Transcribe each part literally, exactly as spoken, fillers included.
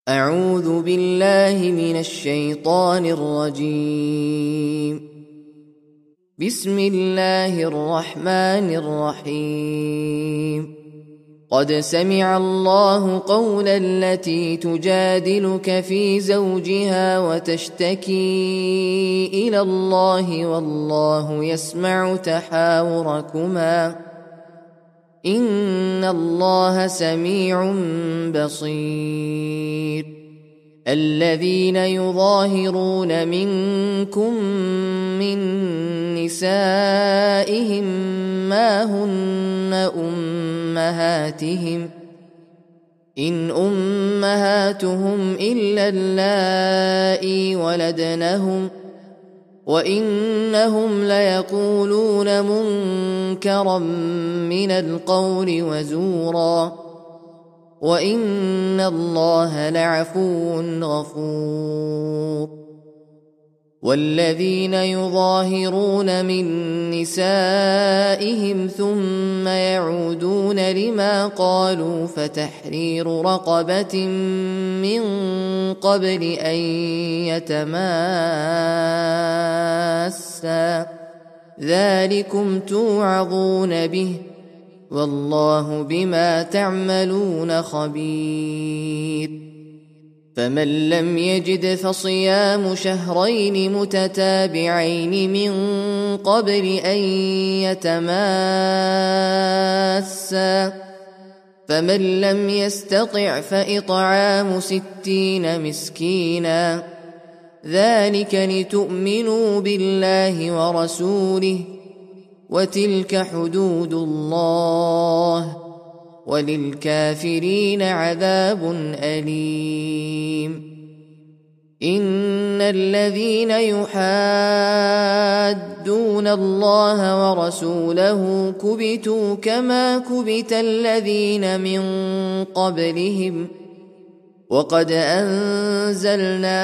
أعوذ بالله من الشيطان الرجيم. بسم الله الرحمن الرحيم. قد سمع الله قول التي تجادلك في زوجها وتشتكي إلى الله والله يسمع تحاوركما إن الله سميع بصير. الذين يظاهرون منكم من نسائهم ما هن أمهاتهم إن أمهاتهم إلا اللائي ولدنهم وإنهم ليقولون منكرا من القول وزورا وإن الله لعفو غفور. والذين يظاهرون من نسائهم ثم يعودون لما قالوا فتحرير رقبة من قبل أن يتماسا ذلكم توعظون به والله بما تعملون خبير. فمن لم يجد فصيام شهرين متتابعين من قبل أن يتماسا فمن لم يستطع فإطعام ستين مسكينا ذلك لتؤمنوا بالله ورسوله وتلك حدود الله وللكافرين عذاب أليم. إن الذين يحادون الله ورسوله كبتوا كما كبت الذين من قبلهم وقد أنزلنا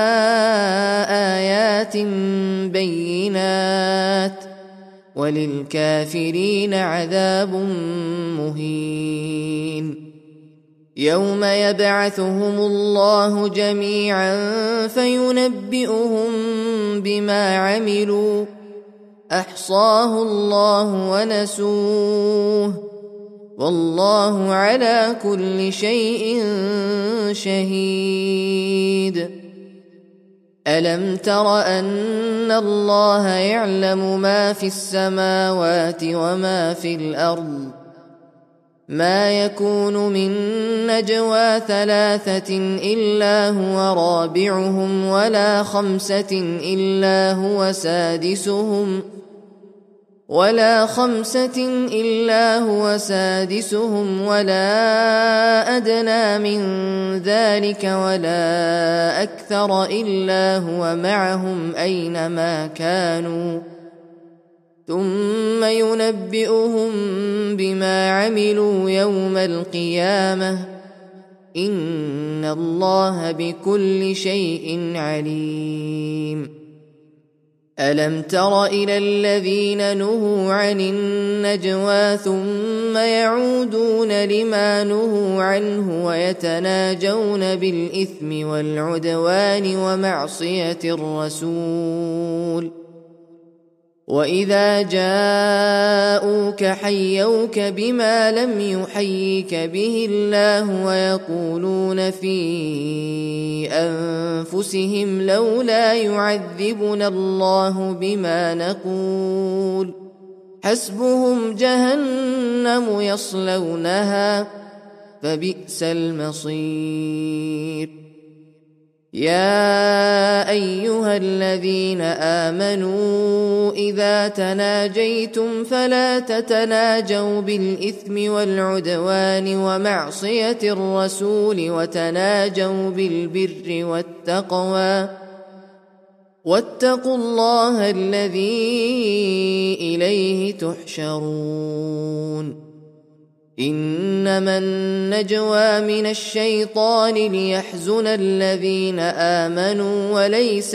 آيات بينات وللكافرين عذاب مهين. يوم يبعثهم الله جميعا فينبئهم بما عملوا أحصاه الله ونسوه والله على كل شيء شهيد. ألم تر أن الله يعلم ما في السماوات وما في الأرض ما يكون من نجوى ثلاثة إلا هو رابعهم ولا خمسة إلا هو سادسهم ولا خمسة إلا هو سادسهم ولا أدنى من ذلك ولا أكثر إلا هو معهم أينما كانوا ثم ينبئهم بما عملوا يوم القيامة إن الله بكل شيء عليم. ألم تر إلى الذين نهوا عن النجوى ثم يعودون لما نهوا عنه ويتناجون بالإثم والعدوان ومعصية الرسول وإذا جاءوك حيوك بما لم يحيك به الله ويقولون في أنفسهم لولا يعذبنا الله بما نقول حسبهم جهنم يصلونها فبئس المصير. يا أيها الذين آمنوا إذا تناجيتم فلا تتناجوا بالإثم والعدوان ومعصية الرسول وتناجوا بالبر والتقوى واتقوا الله الذي إليه تحشرون. إنما النجوى من الشيطان ليحزن الذين آمنوا وليس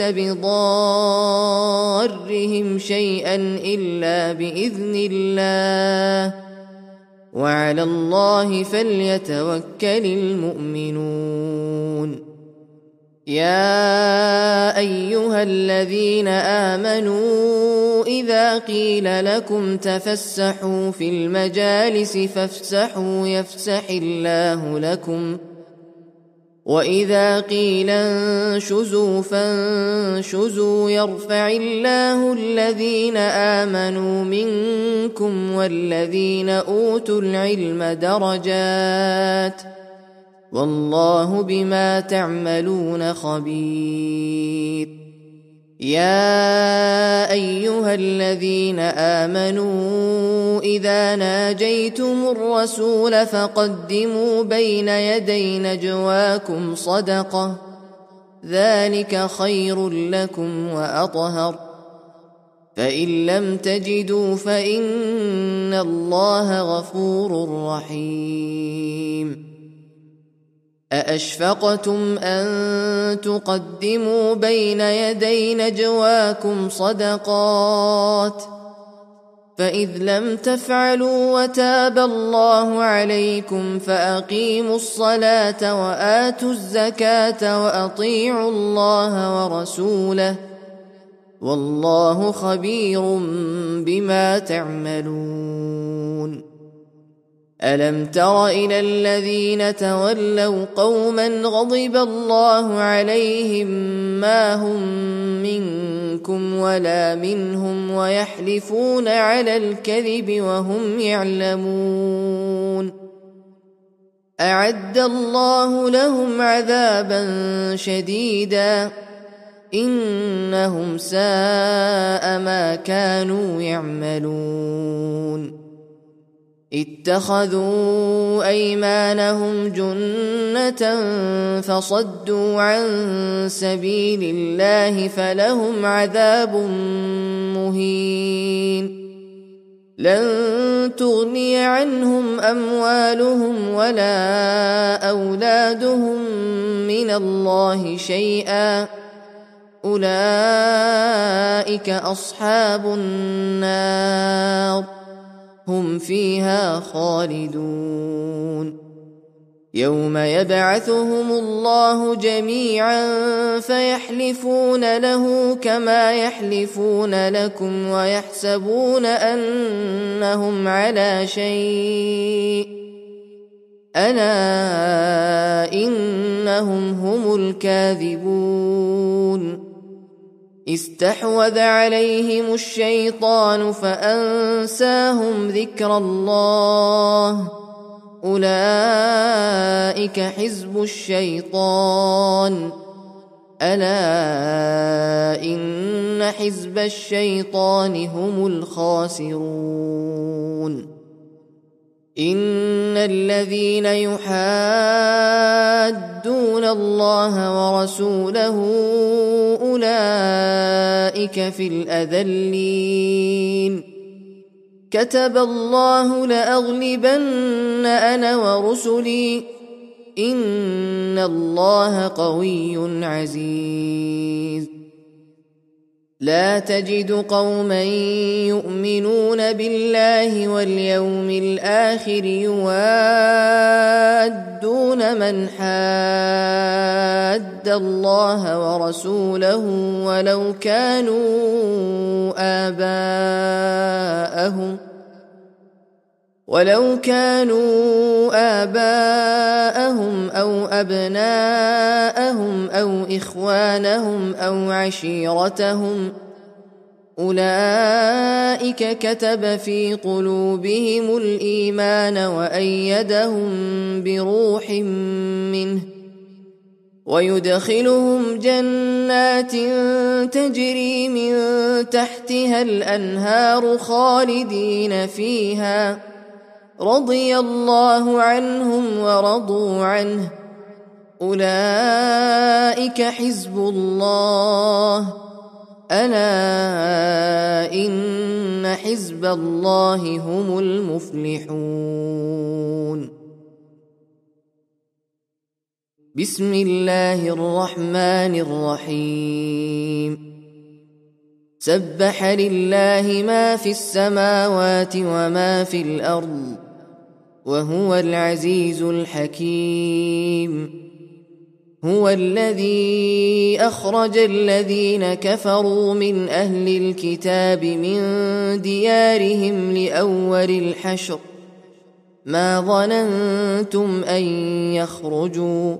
بضارهم شيئا إلا بإذن الله وعلى الله فليتوكل المؤمنون يا أيها الذين آمنوا إذا قيل لكم تفسحوا في المجالس فافسحوا يفسح الله لكم وإذا قيل انشزوا فانشزوا يرفع الله الذين آمنوا منكم والذين أوتوا العلم درجات والله بما تعملون خبير. يا أيها الذين آمنوا إذا ناجيتم الرسول فقدموا بين يدي نجواكم صدقة ذلك خير لكم وأطهر فإن لم تجدوا فإن الله غفور رحيم. أأشفقتم أن تقدموا بين يدي نجواكم صدقات فإذ لم تفعلوا وتاب الله عليكم فأقيموا الصلاة وآتوا الزكاة وأطيعوا الله ورسوله والله خبير بما تعملون. ألم تر إلى الذين تولوا قوما غضب الله عليهم ما هم منكم ولا منهم ويحلفون على الكذب وهم يعلمون أعد الله لهم عذابا شديدا إنهم ساء ما كانوا يعملون. اتخذوا أيمانهم جنة فصدوا عن سبيل الله فلهم عذاب مهين لن تغني عنهم أموالهم ولا أولادهم من الله شيئا أولئك أصحاب النار هم فيها خالدون. يوم يبعثهم الله جميعا فيحلفون له كما يحلفون لكم ويحسبون أنهم على شيء ألا إنهم هم الكاذبون. استحوذ عليهم الشيطان فأنساهم ذكر الله أولئك حزب الشيطان ألا إن حزب الشيطان هم الخاسرون. إن الذين يحادون الله ورسوله أولئك في الأذلين كتب الله لأغلبن أنا ورسلي إن الله قوي عزيز. لا تجد قوما يؤمنون بالله واليوم الآخر يوادون من حاد الله ورسوله ولو كانوا آباءهم ولو كانوا آباءهم أو أبناءهم أو إخوانهم أو عشيرتهم أولئك كتب في قلوبهم الإيمان وأيدهم بروح منه ويدخلهم جنات تجري من تحتها الأنهار خالدين فيها رضي الله عنهم ورضوا عنه أولئك حزب الله ألا إن حزب الله هم المفلحون. بسم الله الرحمن الرحيم. سبح لله ما في السماوات وما في الأرض وهو العزيز الحكيم. هو الذي أخرج الذين كفروا من أهل الكتاب من ديارهم لأول الحشر ما ظننتم أن يخرجوا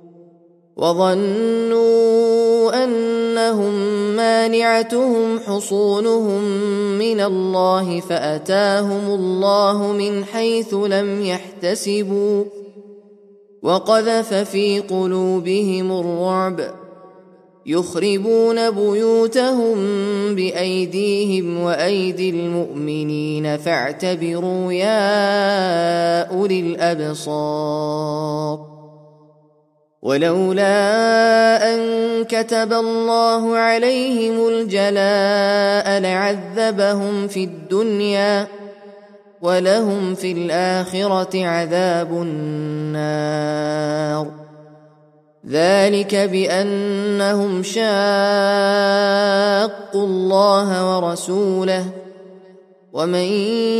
وظنوا أنهم مانعتهم حصونهم من الله فأتاهم الله من حيث لم يحتسبوا وقذف في قلوبهم الرعب يخربون بيوتهم بأيديهم وأيدي المؤمنين فاعتبروا يا أولي الأبصار ولولا أن كتب الله عليهم الجلاء لعذبهم في الدنيا ولهم في الآخرة عذاب النار ذلك بأنهم شاقوا الله ورسوله ومن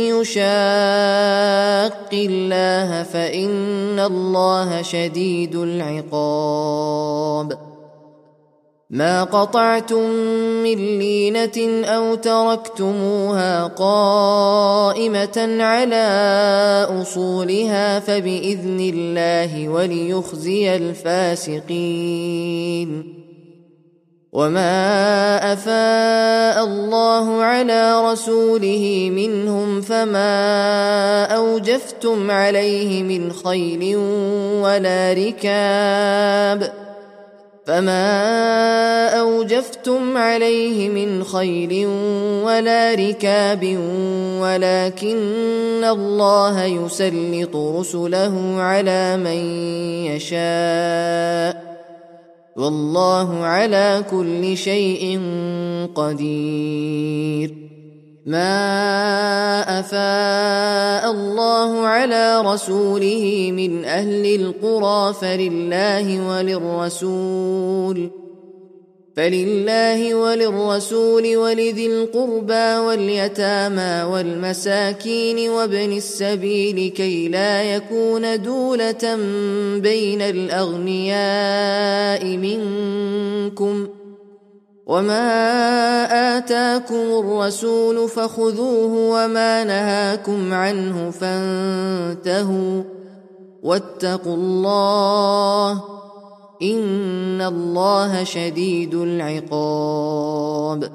يشاق الله فإن الله شديد العقاب ما قطعتم من لينة أو تركتموها قائمة على أصولها فبإذن الله وليخزي الفاسقين وما أفاء الله على رسوله منهم فما أوجفتم عليه من خيل ولا ركاب فما أوجفتم عليه من خيل ولا ركاب ولكن الله يسلط رسله على من يشاء والله على كل شيء قدير ما أفاء الله على رسوله من أهل القرى فلله وللرسول فلله وللرسول ولذي القربى واليتامى والمساكين وابن السبيل كي لا يكون دولة بين الأغنياء منكم وما آتاكم الرسول فخذوه وما نهاكم عنه فانتهوا واتقوا الله إن الله شديد العقاب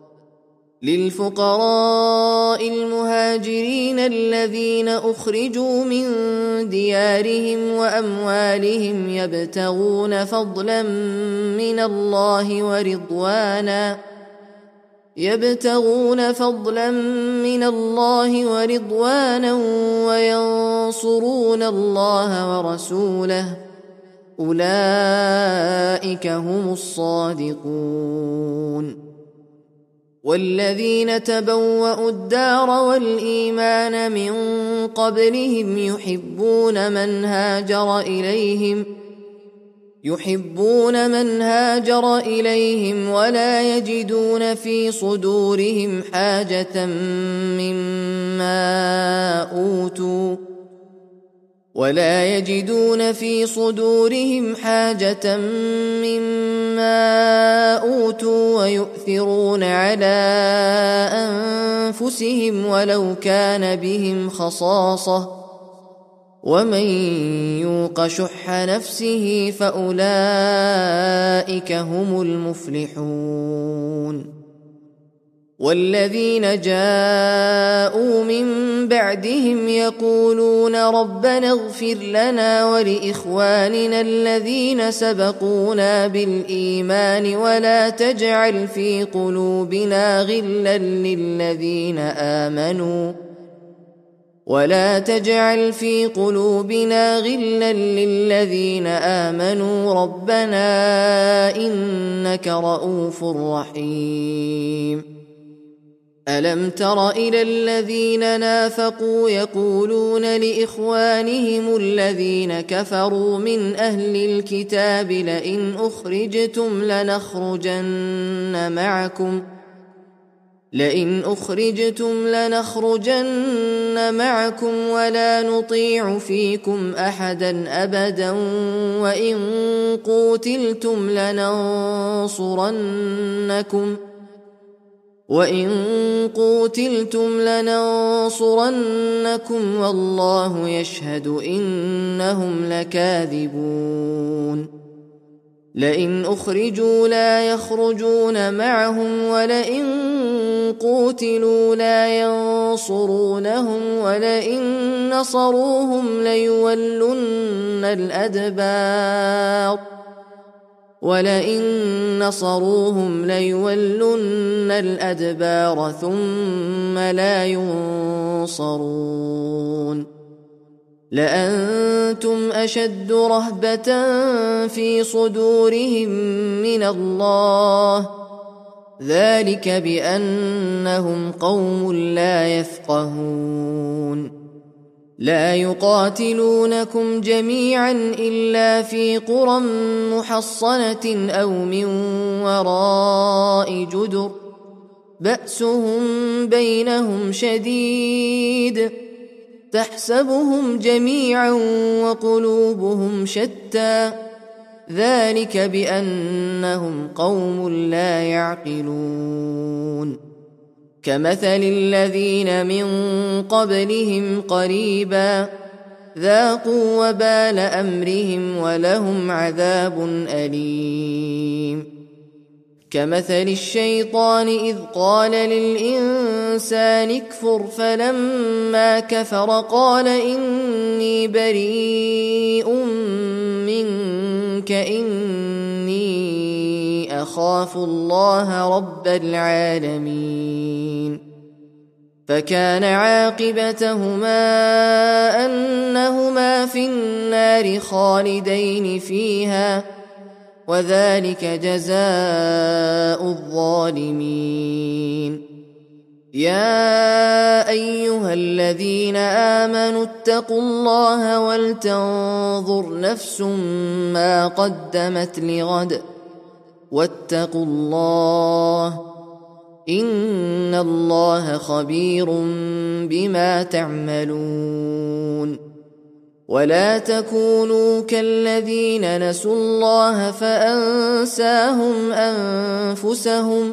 للفقراء المهاجرين الذين أخرجوا من ديارهم وأموالهم يبتغون فضلا من الله ورضوانا يبتغون فضلا من الله ورضوانا وينصرون الله ورسوله أولئك هم الصادقون والذين تبوأوا الدار والإيمان من قبلهم يحبون من هاجر إليهم يحبون من هاجر إليهم ولا يجدون في صدورهم حاجة مما أوتوا ولا يجدون في صدورهم حاجة مما أوتوا ويؤثرون على أنفسهم ولو كان بهم خصاصة ومن يوق شح نفسه فأولئك هم المفلحون والذين جاءوا من بعدهم يقولون ربنا اغفر لنا ولإخواننا الذين سبقونا بالإيمان ولا تجعل في قلوبنا غلا للذين آمنوا ولا تجعل في قلوبنا غلا للذين آمنوا ربنا إنك رؤوف رحيم ألم تر إلى الذين نافقوا يقولون لإخوانهم الذين كفروا من أهل الكتاب لئن أخرجتم لنخرجن معكم لئن أخرجتم لنخرجن معكم ولا نطيع فيكم أحدا أبدا وإن قوتلتم لننصرنكم وإن قوتلتم لننصرنكم والله يشهد إنهم لكاذبون لئن أخرجوا لا يخرجون معهم ولئن قوتلوا لا ينصرونهم ولئن نصروهم ليولن الأدبار ولئن نصروهم ليولن الأدبار ثم لا ينصرون لأنتم أشد رهبة في صدورهم من الله ذلك بأنهم قوم لا يفقهون لا يقاتلونكم جميعا إلا في قرى محصنة أو من وراء جدر بأسهم بينهم شديد تحسبهم جميعا وقلوبهم شتى ذلك بأنهم قوم لا يعقلون كمثل الذين من قبلهم قريبا ذاقوا وبال أمرهم ولهم عذاب أليم كمثل الشيطان إذ قال للإنسان اكفر فلما كفر قال إني بريء منك إني أخاف الله رب العالمين فكان عاقبتهما أنهما في النار خالدين فيها وذلك جزاء الظالمين يا أيها الذين آمنوا اتقوا الله ولتنظر نفس ما قدمت لغد واتقوا الله إن الله خبير بما تعملون ولا تكونوا كالذين نسوا الله فأنساهم أنفسهم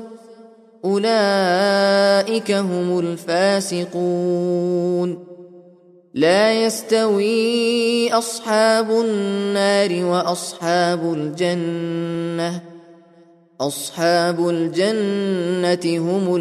أولئك هم الفاسقون لا يستوي أصحاب النار وأصحاب الجنة أصحاب الجنة هم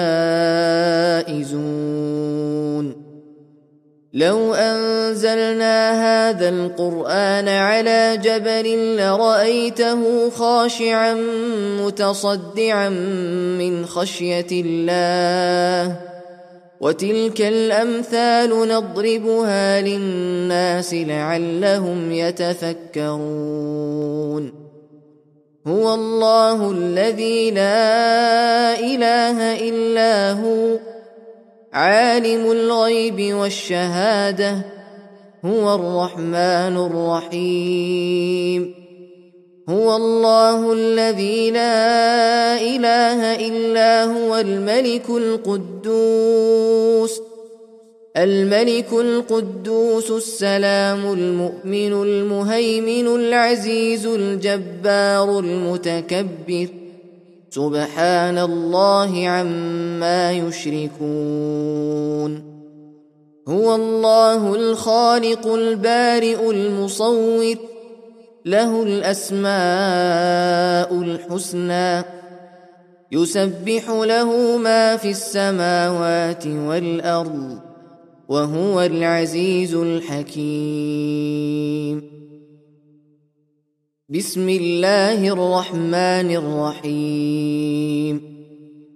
الفائزون لو أنزلنا هذا القرآن على جبل لرأيته خاشعا متصدعا من خشية الله وتلك الأمثال نضربها للناس لعلهم يتفكرون هو الله الذي لا إله إلا هو عالم الغيب والشهادة هو الرحمن الرحيم هو الله الذي لا إله إلا هو الملك القدوس الملك القدوس السلام المؤمن المهيمن العزيز الجبار المتكبر سبحان الله عما يشركون هو الله الخالق البارئ المصور له الأسماء الحسنى يسبح له ما في السماوات والأرض وهو العزيز الحكيم بسم الله الرحمن الرحيم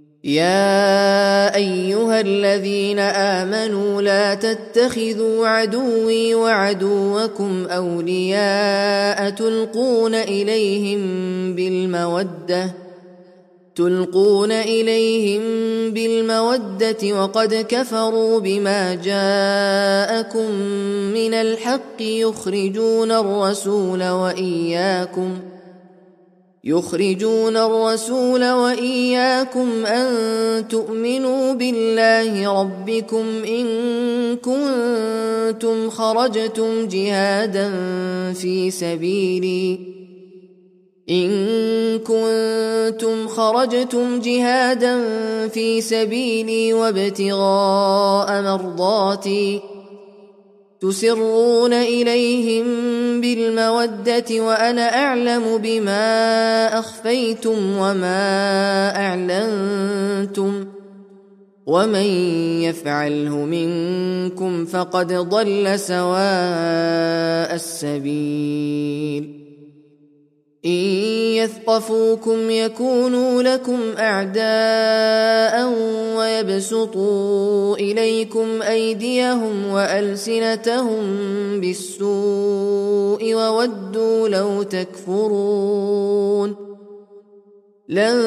يا أيها الذين آمنوا لا تتخذوا عدوي وعدوكم أولياء تلقون إليهم بالمودة تلقون إليهم بالمودة وقد كفروا بما جاءكم من الحق يخرجون الرسول وإياكم يخرجون الرسول وإياكم أن تؤمنوا بالله ربكم إن كنتم خرجتم جهادا في سبيلي إن كنتم خرجتم جهادا في سبيلي وابتغاء مرضاتي تسرون إليهم بالمودة وأنا أعلم بما أخفيتم وما أعلنتم ومن يفعله منكم فقد ضل سواء السبيل إن يثقفوكم يكونوا لكم أعداء ويبسطوا إليكم أيديهم وألسنتهم بالسوء وودوا لو تكفرون لن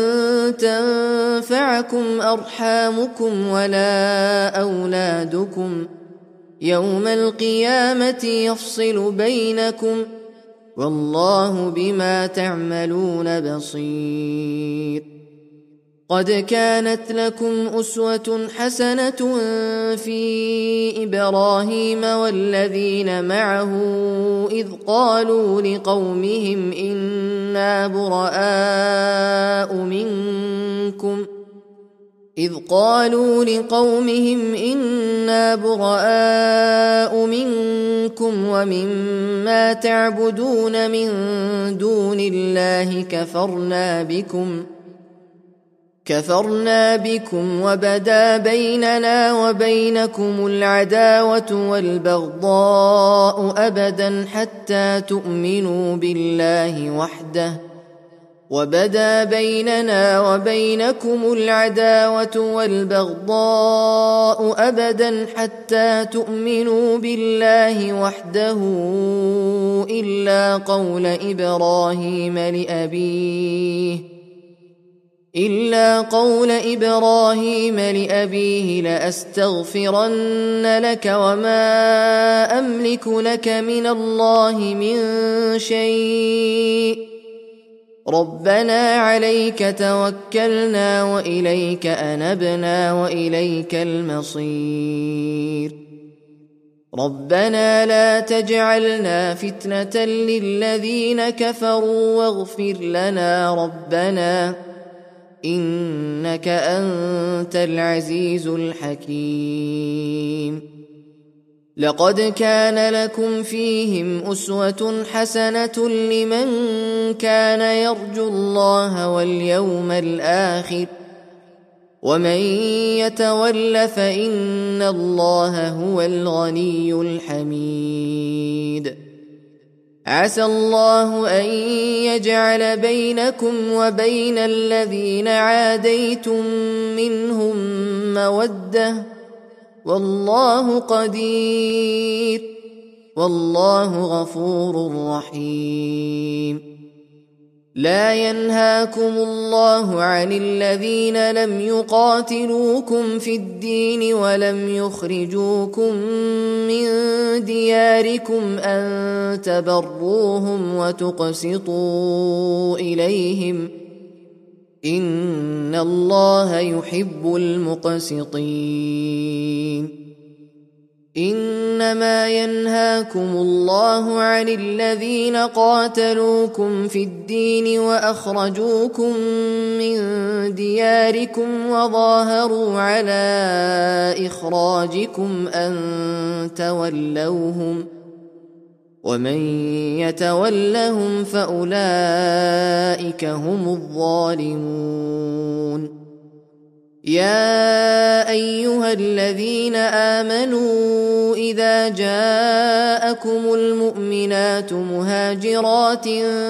تنفعكم أرحامكم ولا أولادكم يوم القيامة يفصل بينكم والله بما تعملون بصير قد كانت لكم أسوة حسنة في إبراهيم والذين معه إذ قالوا لقومهم إنا براء منكم إذ قالوا لقومهم إنا براء منكم ومما تعبدون من دون الله كفرنا بكم كفرنا بكم وبدا بيننا وبينكم العداوة والبغضاء أبدا حتى تؤمنوا بالله وحده وبدا بيننا وبينكم العداوة والبغضاء أبدا حتى تؤمنوا بالله وحده إلا قول إبراهيم لأبيه إلا قول إبراهيم لأبيه لأستغفرن لك وما أملك لك من الله من شيء ربنا عليك توكلنا وإليك أنبنا وإليك المصير ربنا لا تجعلنا فتنة للذين كفروا واغفر لنا ربنا إنك أنت العزيز الحكيم لقد كان لكم فيهم أسوة حسنة لمن كان يرجو الله واليوم الآخر ومن يتول فإن الله هو الغني الحميد عسى الله أن يجعل بينكم وبين الذين عاديتم منهم مودة والله قدير والله غفور رحيم لا ينهاكم الله عن الذين لم يقاتلوكم في الدين ولم يخرجوكم من دياركم أن تبروهم وتقسطوا إليهم إن الله يحب المقسطين إنما ينهاكم الله عن الذين قاتلوكم في الدين وأخرجوكم من دياركم وظاهروا على إخراجكم أن تولوهم ومن يتولهم فأولئك هم الظالمون يا أيها الذين آمنوا إذا جاءكم المؤمنات مهاجرات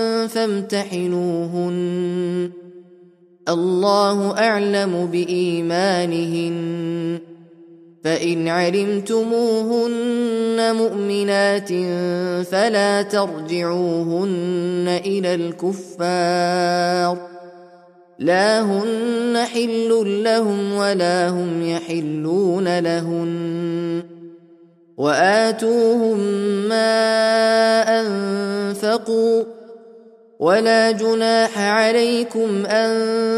فامتحنوهن الله أعلم بإيمانهن فإن علمتموهن مؤمنات فلا ترجعوهن إلى الكفار لا هن حل لهم ولا هم يحلون لهن وآتوهم ما أنفقوا ولا جناح عليكم أن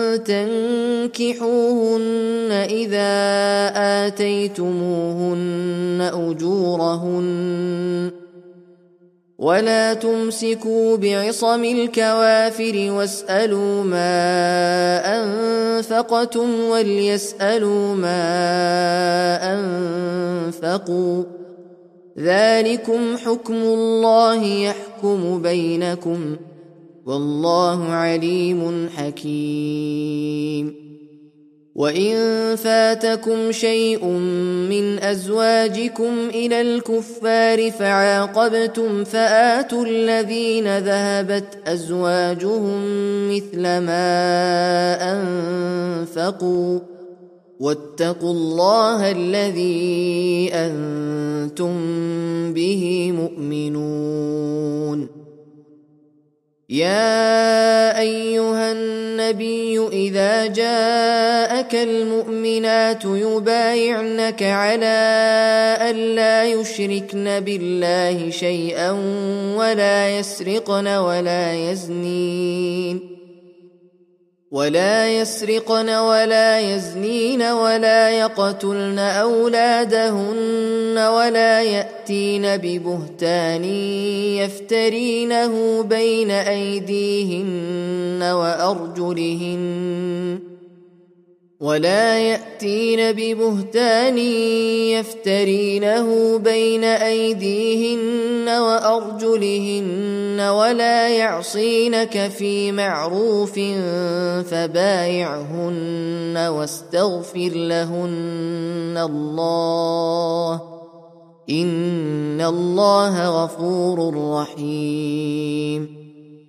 تنكحوهن إذا آتيتموهن أجورهن ولا تمسكوا بعصم الكوافر واسألوا ما أنفقتم وليسألوا ما أنفقوا ذلكم حكم الله يحكم بينكم والله عليم حكيم. وإن فاتكم شيء من أزواجكم إلى الكفار فعاقبتم فآتوا الذين ذهبت أزواجهم مثل ما أنفقوا واتقوا الله الذي أنتم به مؤمنون. يا أيها النبي إذا جاءك المؤمنات يبايعنك على ألا يشركن بالله شيئا ولا يسرقن ولا يزنين ولا يسرقن ولا يزنين ولا يقتلن أولادهن ولا يأتين ببهتان يفترينه بين أيديهن وأرجلهن ولا يأتين ببهتان يفترينه بين أيديهن وأرجلهن ولا يعصينك في معروف فبايعهن واستغفر لهن الله إن الله غفور رحيم.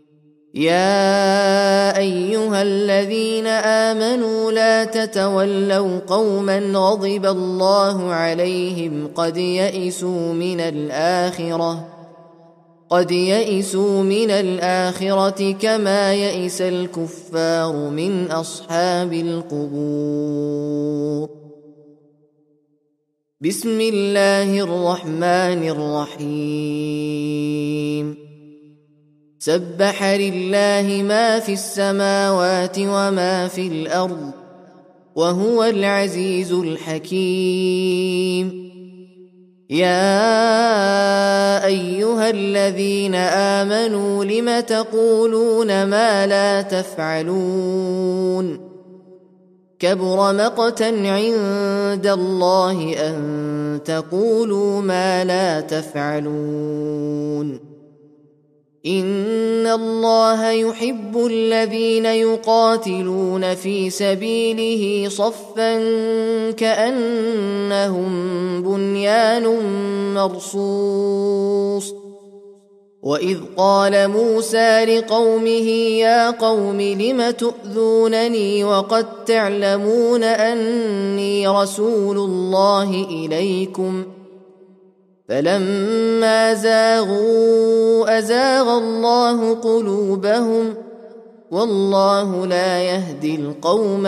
يا أيها الذين آمنوا لا تتولوا قوما غضب الله عليهم قد يئسوا من الآخرة قد يئسوا من الآخرة كما يئس الكفار من أصحاب القبور. بسم الله الرحمن الرحيم. سبح لله ما في السماوات وما في الأرض وهو العزيز الحكيم. يا أيها الذين آمنوا لم تقولون ما لا تفعلون كبر مقتا عند الله أن تقولوا ما لا تفعلون. إن الله يحب الذين يقاتلون في سبيله صفا كأنهم بنيان مرصوص. وإذ قال موسى لقومه يا قوم لم تؤذونني وقد تعلمون أني رسول الله إليكم فلما زاغوا أزاغ الله قلوبهم والله لا يهدي القوم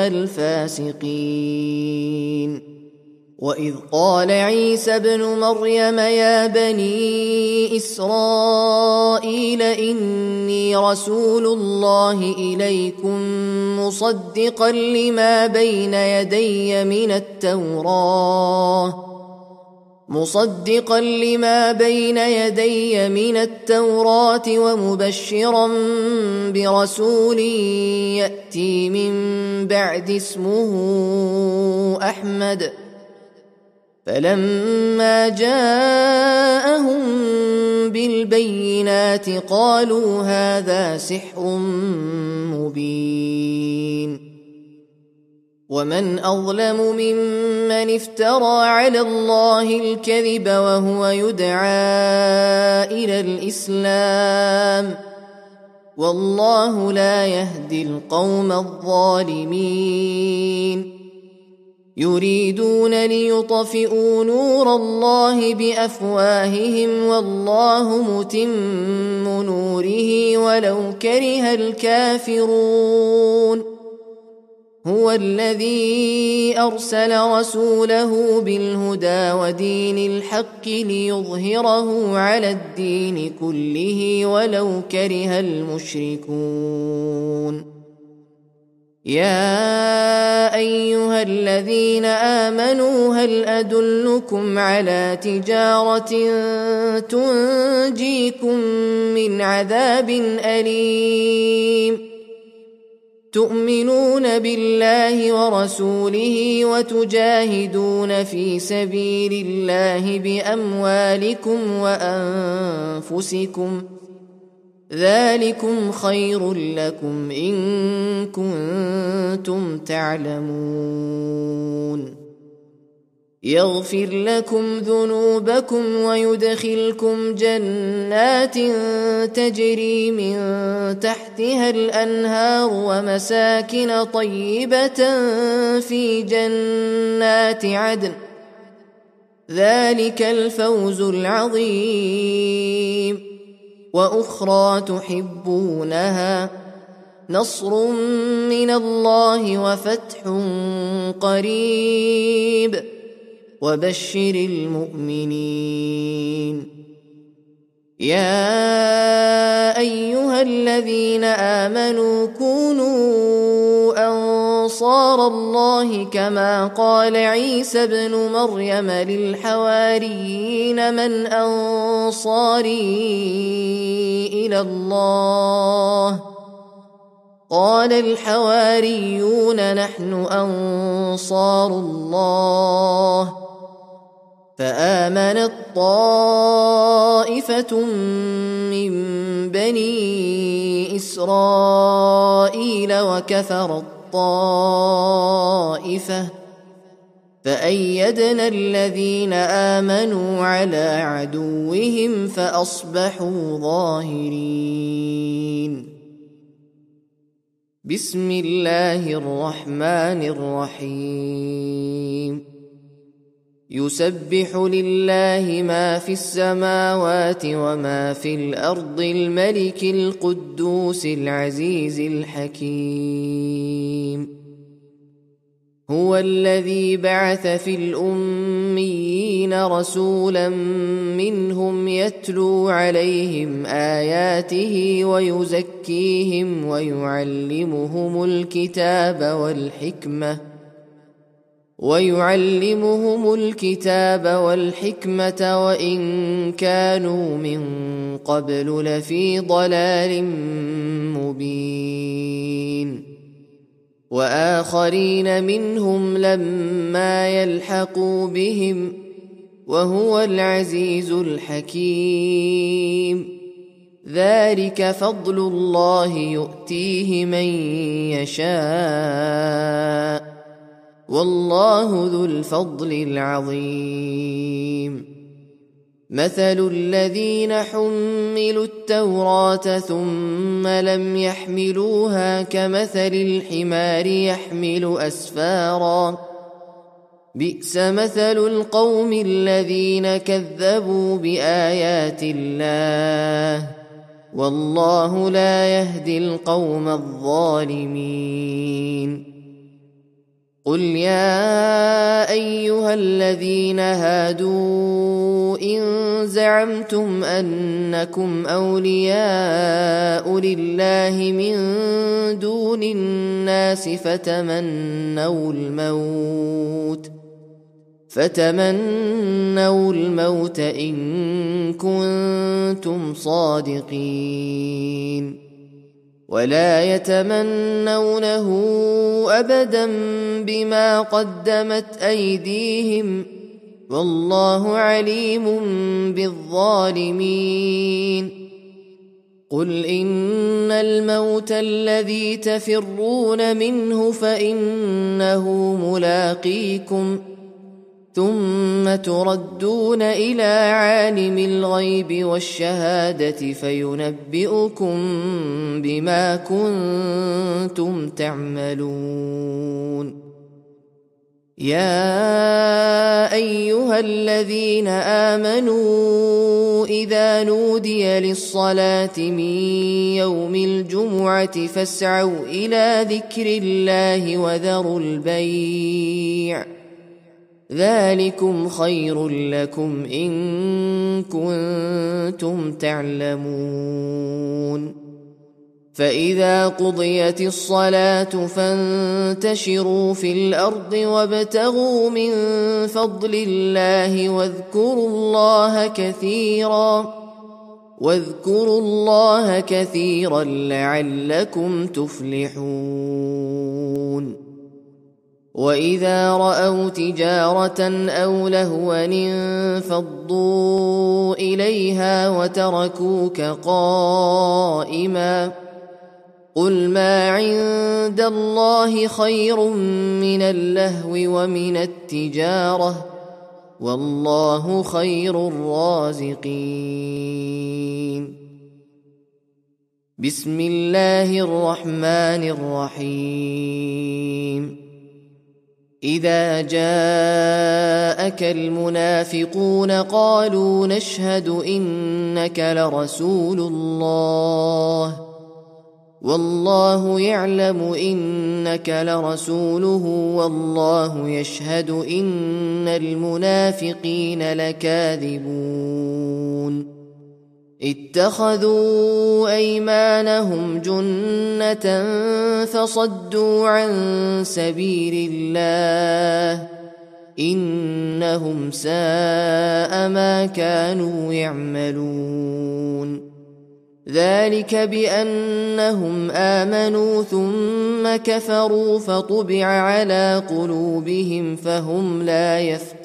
الفاسقين. وإذ قال عيسى ابن مريم يا بني إسرائيل إني رسول الله إليكم مصدقا لما بين يدي من التوراة مصدقا لما بين يدي من التوراة ومبشرا برسول يأتي من بعد اسمه أحمد. فلما جاءهم بالبينات قالوا هذا سحر مبين. ومن أظلم ممن افترى على الله الكذب وهو يدعى إلى الإسلام والله لا يهدي القوم الظالمين. يريدون ليطفئوا نور الله بأفواههم والله متم نوره ولو كره الكافرون. هو الذي أرسل رسوله بالهدى ودين الحق ليظهره على الدين كله ولو كره المشركون يا أيها الذين آمنوا هل أدلكم على تجارة تنجيكم من عذاب أليم تؤمنون بالله ورسوله وتجاهدون في سبيل الله بأموالكم وأنفسكم ذلكم خير لكم إن كنتم تعلمون يغفر لكم ذنوبكم ويدخلكم جنات تجري من تحتها الأنهار ومساكن طيبة في جنات عدن ذلك الفوز العظيم وأخرى تحبونها نصر من الله وفتح قريب وبشر المؤمنين يا أيها الذين آمنوا كونوا أنصار الله كما قال عيسى ابن مريم للحواريين من أنصاري إلى الله قال الحواريون نحن أنصار الله فآمنت طائفة من بني إسرائيل وكفرت طائفة فأيدنا الذين آمنوا على عدوهم فأصبحوا ظاهرين بسم الله الرحمن الرحيم يسبح لله ما في السماوات وما في الأرض الملك القدوس العزيز الحكيم هو الذي بعث في الأميين رسولا منهم يتلو عليهم آياته ويزكيهم ويعلمهم الكتاب والحكمة ويعلمهم الكتاب والحكمة وإن كانوا من قبل لفي ضلال مبين وآخرين منهم لما يلحقوا بهم وهو العزيز الحكيم ذلك فضل الله يؤتيه من يشاء والله ذو الفضل العظيم مثل الذين حملوا التوراة ثم لم يحملوها كمثل الحمار يحمل أسفارا بئس مثل القوم الذين كذبوا بآيات الله والله لا يهدي القوم الظالمين قل يا أيها الذين هادوا إن زعمتم أنكم أولياء لله من دون الناس فتمنوا الموت فتمنوا الموت إن كنتم صادقين ولا يتمنونه أبدا بما قدمت أيديهم والله عليم بالظالمين قل إن الموت الذي تفرون منه فإنه ملاقيكم ثم تردون إلى عالم الغيب والشهادة فينبئكم بما كنتم تعملون يا أيها الذين آمنوا إذا نودي للصلاة من يوم الجمعة فاسعوا إلى ذكر الله وذروا البيع ذلكم خير لكم إن كنتم تعلمون. فإذا قضيت الصلاة فانتشروا في الأرض وابتغوا من فضل الله واذكروا الله كثيرا واذكروا الله كثيرا لعلكم تفلحون. وإذا رأوا تجارة أو لهوا انفضوا إليها وتركوك قائما قل ما عند الله خير من اللهو ومن التجارة والله خير الرازقين. بسم الله الرحمن الرحيم. إذا جاءك المنافقون قالوا نشهد إنك لرسول الله والله يعلم إنك لرسوله والله يشهد إن المنافقين لكاذبون. اتخذوا أيمانهم جنة فصدوا عن سبيل الله إنهم ساء ما كانوا يعملون. ذلك بأنهم آمنوا ثم كفروا فطبع على قلوبهم فهم لا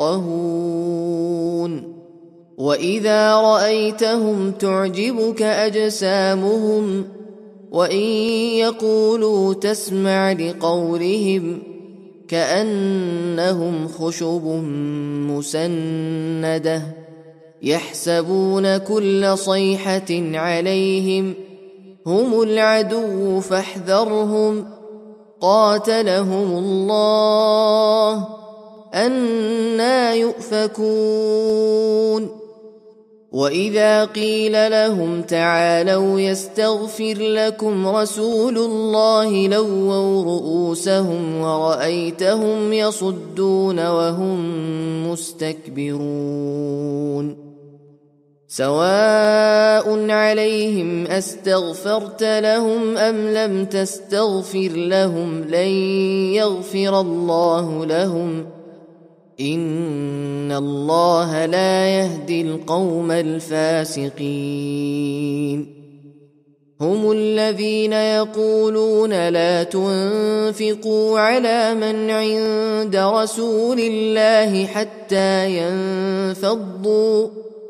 يفقهون. وإذا رأيتهم تعجبك أجسامهم وإن يقولوا تسمع لقولهم كأنهم خشب مسندة يحسبون كل صيحة عليهم هم العدو فاحذرهم قاتلهم الله أنى يؤفكون. وإذا قيل لهم تعالوا يستغفر لكم رسول الله لووا رؤوسهم ورأيتهم يصدون وهم مستكبرون. سواء عليهم أستغفرت لهم أم لم تستغفر لهم لن يغفر الله لهم إن الله لا يهدي القوم الفاسقين. هم الذين يقولون لا تنفقوا على من عند رسول الله حتى ينفضوا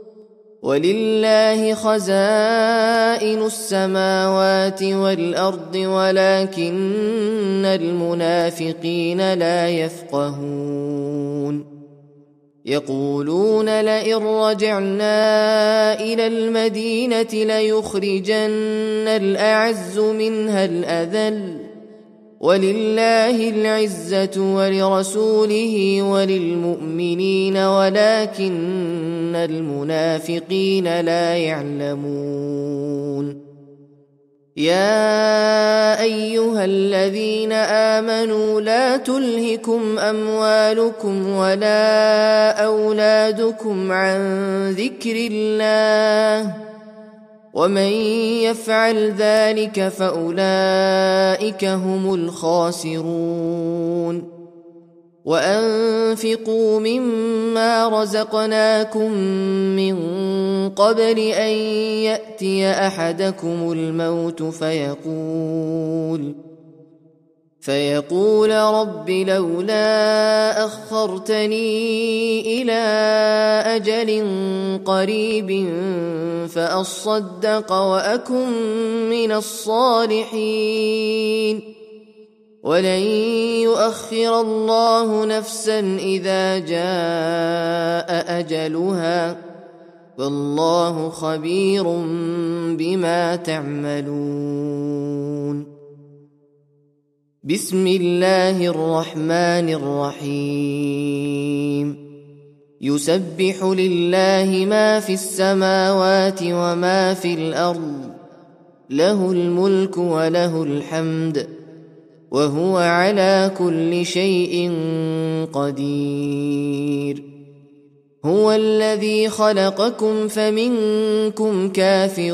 ولله خزائن السماوات والأرض ولكن المنافقين لا يفقهون. يقولون لئن رجعنا إلى المدينة ليخرجن الأعز منها الأذل ولله العزة ولرسوله وللمؤمنين ولكن المنافقين لا يعلمون. يا أيها الذين آمنوا لا تلهكم أموالكم ولا أولادكم عن ذكر الله ومن يفعل ذلك فأولئك هم الخاسرون. وأنفقوا مما رزقناكم من قبل أن يأتي أحدكم الموت فيقول فيقول رب لولا أخرتني إلى أجل قريب فأصدق وأكن من الصالحين ولن يؤخر الله نفسا إذا جاء أجلها والله خبير بما تعملون. بسم الله الرحمن الرحيم يسبح لله ما في السماوات وما في الأرض له الملك وله الحمد وهو على كل شيء قدير هو الذي خلقكم فمنكم كافر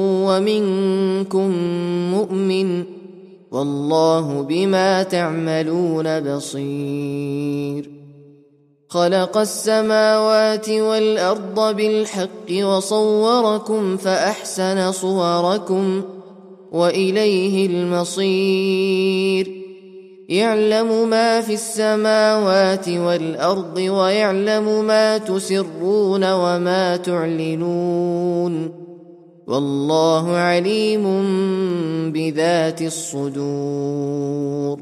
ومنكم مؤمن والله بما تعملون بصير خلق السماوات والأرض بالحق وصوركم فأحسن صوركم وإليه المصير يعلم ما في السماوات والأرض ويعلم ما تسرون وما تعلنون والله عليم بذات الصدور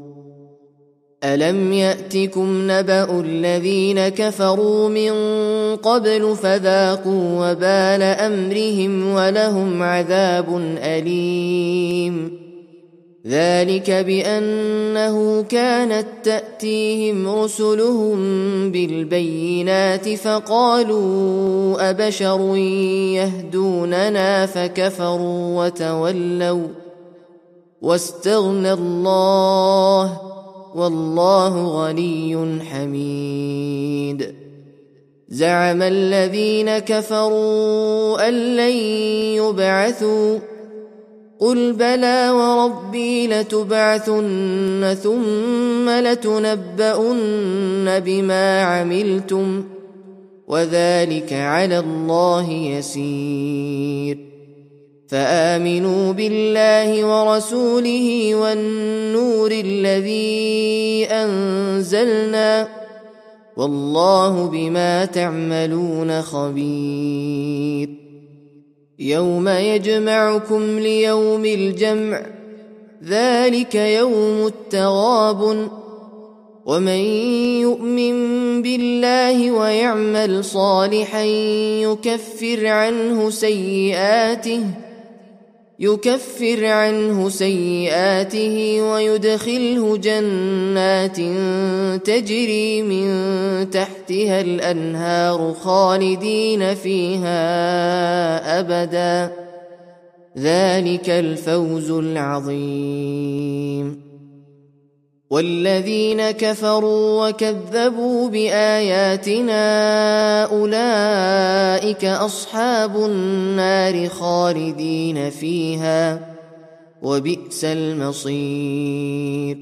ألم يأتكم نبأ الذين كفروا من قبل فذاقوا وبال أمرهم ولهم عذاب أليم ذلك بأنه كانت تأتيهم رسلهم بالبينات فقالوا أبشر يهدوننا فكفروا وتولوا واستغنى الله والله غني حميد زعم الذين كفروا أن لن يبعثوا قل بلى وربي لتبعثن ثم لتنبؤن بما عملتم وذلك على الله يسير فآمنوا بالله ورسوله والنور الذي أنزلنا والله بما تعملون خبير يوم يجمعكم ليوم الجمع ذلك يوم التغابن ومن يؤمن بالله ويعمل صالحا يكفر عنه سيئاته يكفر عنه سيئاته ويدخله جنات تجري من تحتها الأنهار خالدين فيها أبدا ذلك الفوز العظيم والذين كفروا وكذبوا بآياتنا أولئك أصحاب النار خالدين فيها وبئس المصير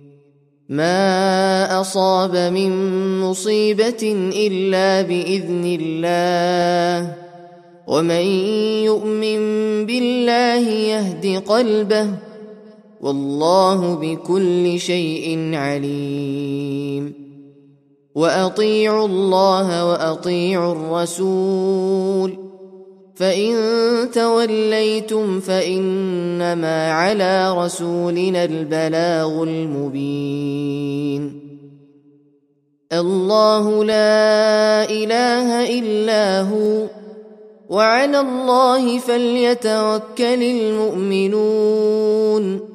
ما أصاب من مصيبة إلا بإذن الله ومن يؤمن بالله يهد قلبه والله بكل شيء عليم وأطيعوا الله وأطيعوا الرسول فإن توليتم فإنما على رسولنا البلاغ المبين الله لا إله إلا هو وعلى الله فليتوكل المؤمنون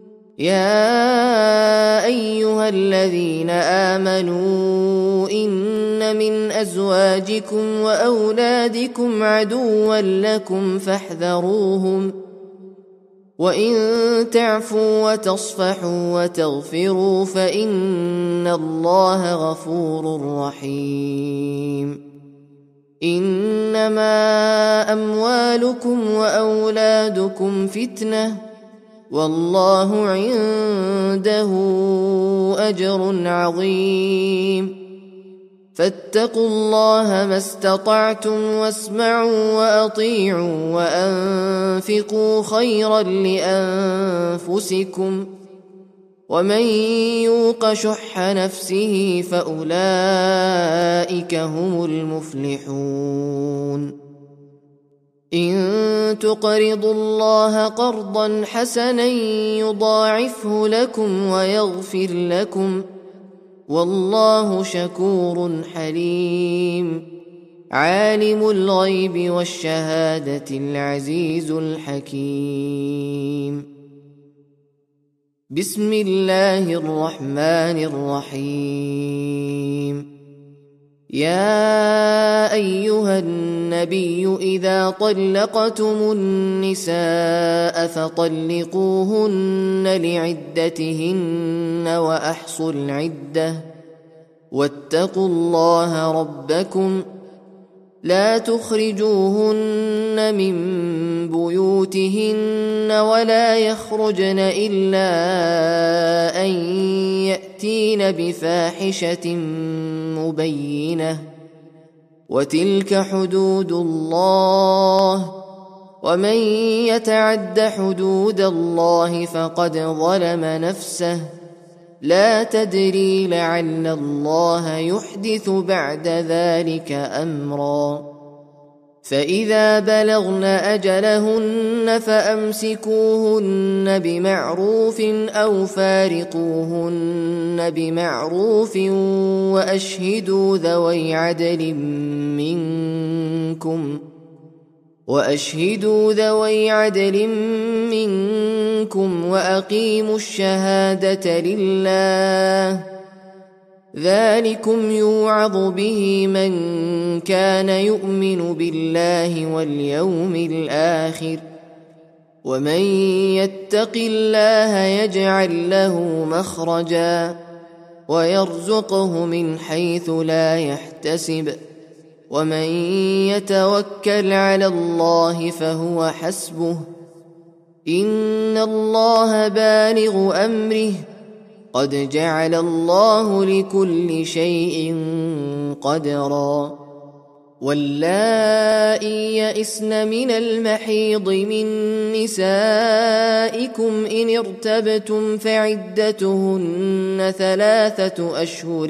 يا أيها الذين آمنوا إن من أزواجكم وأولادكم عدوا لكم فاحذروهم وإن تعفوا وتصفحوا وتغفروا فإن الله غفور رحيم إنما أموالكم وأولادكم فتنة والله عنده أجر عظيم فاتقوا الله ما استطعتم واسمعوا وأطيعوا وأنفقوا خيرا لأنفسكم ومن يوق شح نفسه فأولئك هم المفلحون إن تقرضوا الله قرضا حسنا يضاعفه لكم ويغفر لكم والله شكور حليم عالم الغيب والشهادة العزيز الحكيم بسم الله الرحمن الرحيم. يا أيها النبي إذا طلقتم النساء فطلقوهن لعدتهن وأحصوا العدة واتقوا الله ربكم لا تخرجوهن من بيوتهن ولا يخرجن إلا أن يأتين بفاحشة مبينة وتلك حدود الله ومن يتعد حدود الله فقد ظلم نفسه لا تدري لعل الله يحدث بعد ذلك أمرا. فإذا بلغن أجلهن فأمسكوهن بمعروف أو فارقوهن بمعروف وأشهدوا ذوي عدل منكم وأشهدوا ذوي عدل منكم وأقيموا الشهادة لله ذلكم يوعظ به من كان يؤمن بالله واليوم الآخر ومن يتق الله يجعل له مخرجا ويرزقه من حيث لا يحتسب ومن يتوكل على الله فهو حسبه إن الله بالغ أمره قد جعل الله لكل شيء قدرا. واللائي يئسن من المحيض من نسائكم إن ارتبتم فعدتهن ثلاثة أشهر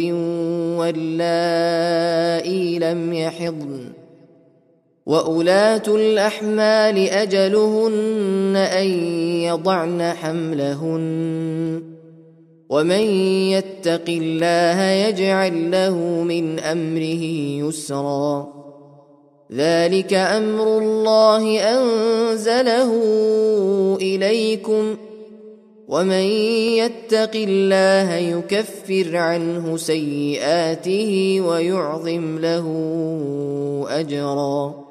واللائي لم يحضن وأولاة الأحمال أجلهن أن يضعن حملهن ومن يتق الله يجعل له من أمره يسرا ذلك أمر الله أنزله إليكم ومن يتق الله يكفر عنه سيئاته ويعظم له أجرا.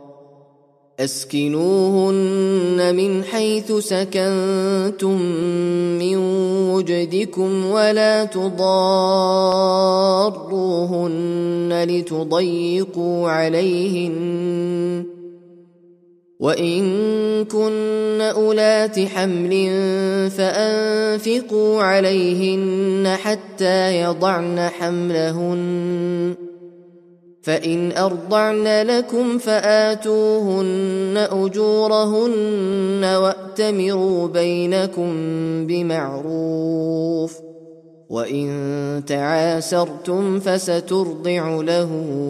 أسكنوهن من حيث سكنتم من وجدكم ولا تضاروهن لتضيقوا عليهن وإن كن أولات حمل فأنفقوا عليهن حتى يضعن حملهن فإن أرضعن لكم فآتوهن أجورهن وأتمروا بينكم بمعروف وإن تعاسرتم فسترضع له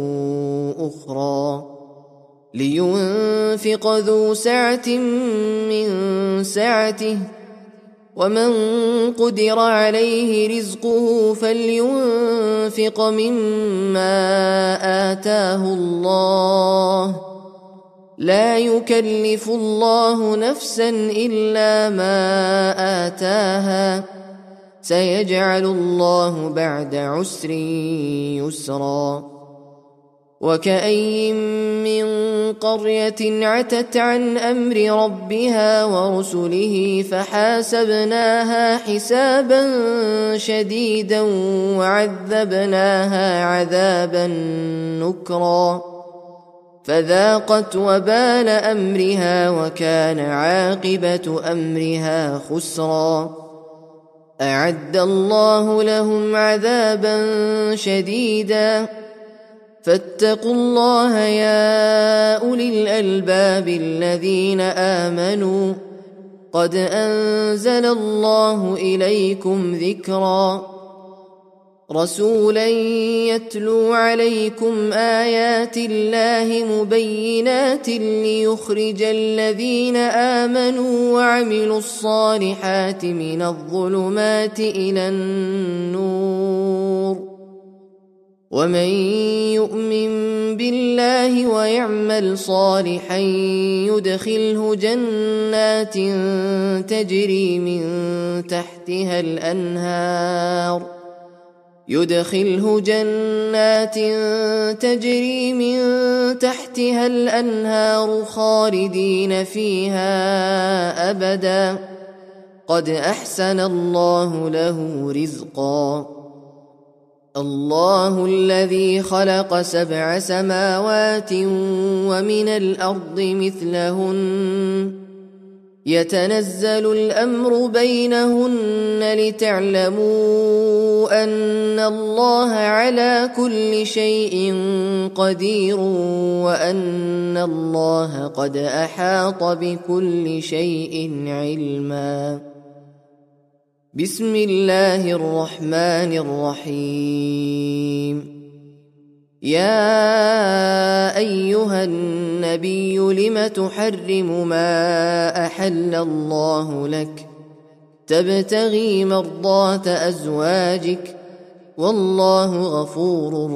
أخرى لينفق ذو سعة من سعته ومن قدر عليه رزقه فلينفق مما آتاه الله لا يكلف الله نفسا إلا ما آتاها سيجعل الله بعد عسر يسرا. وكأين من قرية عتت عن أمر ربها ورسله فحاسبناها حسابا شديدا وعذبناها عذابا نكرا فذاقت وبال أمرها وكان عاقبة أمرها خسرا. أعد الله لهم عذابا شديدا فاتقوا الله يا أولي الألباب الذين آمنوا قد أنزل الله إليكم ذكرا رسولا يتلو عليكم آيات الله مبينات ليخرج الذين آمنوا وعملوا الصالحات من الظلمات إلى النور ومن يؤمن بالله ويعمل صالحا يدخله جنات تجري من تحت تحتها الأنهار يدخله جنات تجري من تحتها الأنهار خالدين فيها أبدا قد أحسن الله له رزقا الله الذي خلق سبع سماوات ومن الأرض مثلهن يتنزل الأمر بينهن لتعلموا أن الله على كل شيء قدير وأن الله قد أحاط بكل شيء علما بسم الله الرحمن الرحيم يا أيها النبي لم تحرم ما أحل الله لك تبتغي مرضات أزواجك والله غفور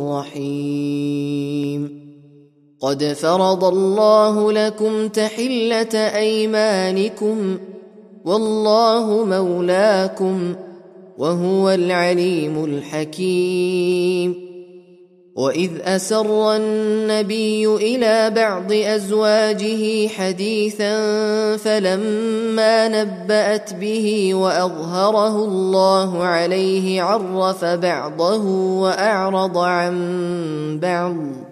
رحيم قد فرض الله لكم تحلة أيمانكم والله مولاكم وهو العليم الحكيم وإذ أسر النبي إلى بعض أزواجه حديثا فلما نبأت به وأظهره الله عليه عرف بعضه وأعرض عن بعض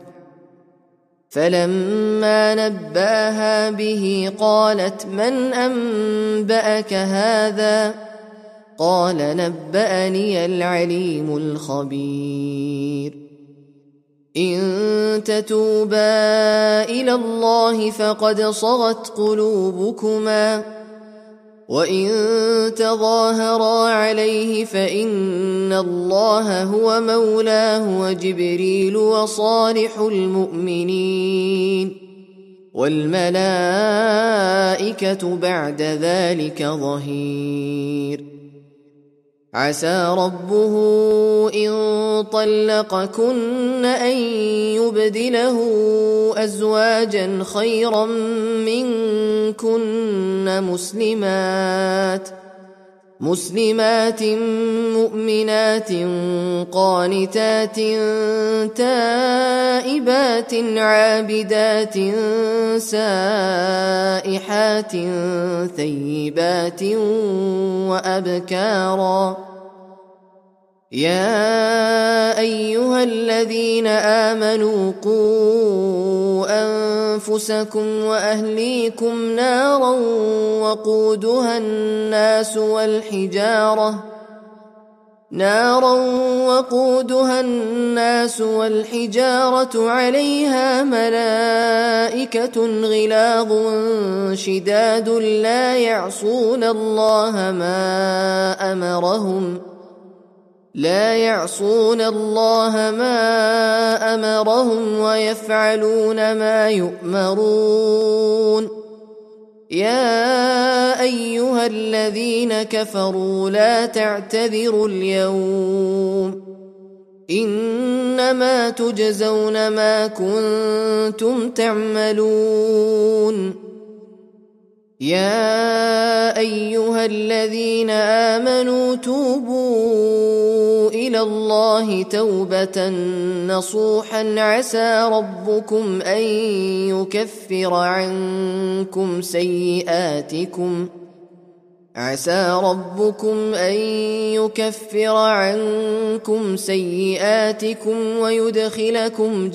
فلما نبأها به قالت من أنبأك هذا قال نبأني العليم الخبير إن تتوبا إلى الله فقد صغت قلوبكما وإن تظاهرا عليه فإن الله هو مولاه وجبريل وصالح المؤمنين والملائكة بعد ذلك ظهير عسى ربه إن طلقكن أن يبدله أزواجا خيرا منكن مسلمات مسلمات مؤمنات قانتات تائبات عابدات سائحات ثيبات وأبكارا يا أيها الذين آمنوا قوا أنفسكم وأهليكم نارا وقودها الناس والحجارة نارا وقودها الناس والحجارة عليها ملائكة غلاظ شداد لا يعصون الله ما أمرهم لا يعصون الله ما أمرهم ويفعلون ما يؤمرون يا أيها الذين كفروا لا تعتذروا اليوم إنما تجزون ما كنتم تعملون يا أيها الذين آمنوا توبوا إلى الله توبة نصوحا عسى ربكم أن يكفر عنكم سيئاتكم عسى ربكم أن يكفر عنكم سيئاتكم ويدخلكم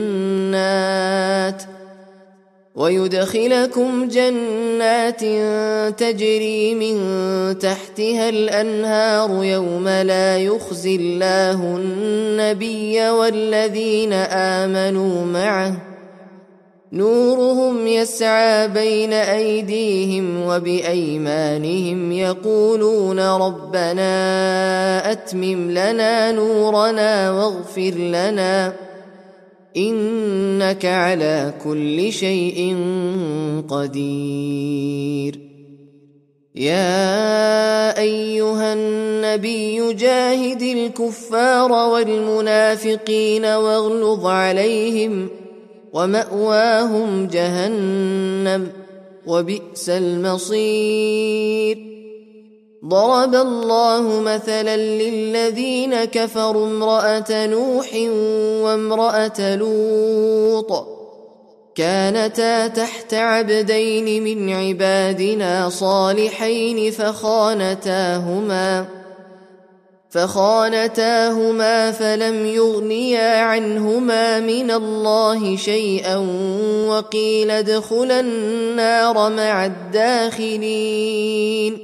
جنات ويدخلكم جنات تجري من تحتها الأنهار يوم لا يخزي الله النبي والذين آمنوا معه نورهم يسعى بين أيديهم وبأيمانهم يقولون ربنا أتمم لنا نورنا واغفر لنا إنك على كل شيء قدير يا أيها النبي جاهد الكفار والمنافقين واغلظ عليهم ومأواهم جهنم وبئس المصير ضرب الله مثلا للذين كفروا امرأة نوح وامرأة لوط كانتا تحت عبدين من عبادنا صالحين فخانتاهما فخانتاهما فلم يغنيا عنهما من الله شيئا وقيل ادخلا النار مع الداخلين.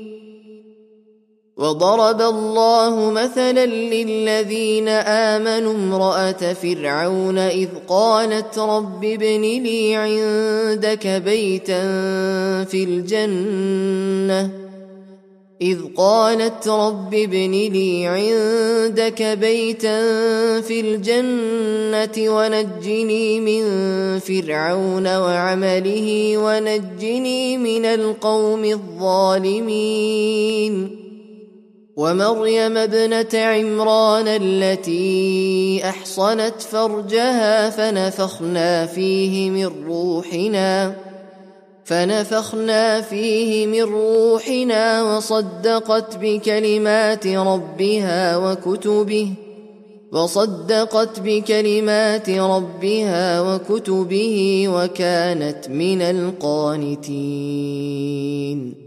وضرب الله مثلا للذين آمنوا امرأة فرعون إذ قالت رب ابن لي عندك بيتا في الجنة إذ قالت رب ابن لي عندك بيتا في الجنة ونجني من فرعون وعمله ونجني من القوم الظالمين. ومريم ابنة عمران التي أحصنت فرجها فنفخنا فيه من روحنا فنفخنا فيه من روحنا وصدقت بكلمات ربها وكتبه وصدقت بكلمات ربها وكتبه وكانت من القانتين.